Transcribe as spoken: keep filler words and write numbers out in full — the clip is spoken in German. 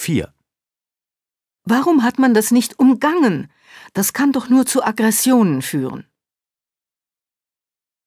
vier. Warum hat man das nicht umgangen? Das kann doch nur zu Aggressionen führen.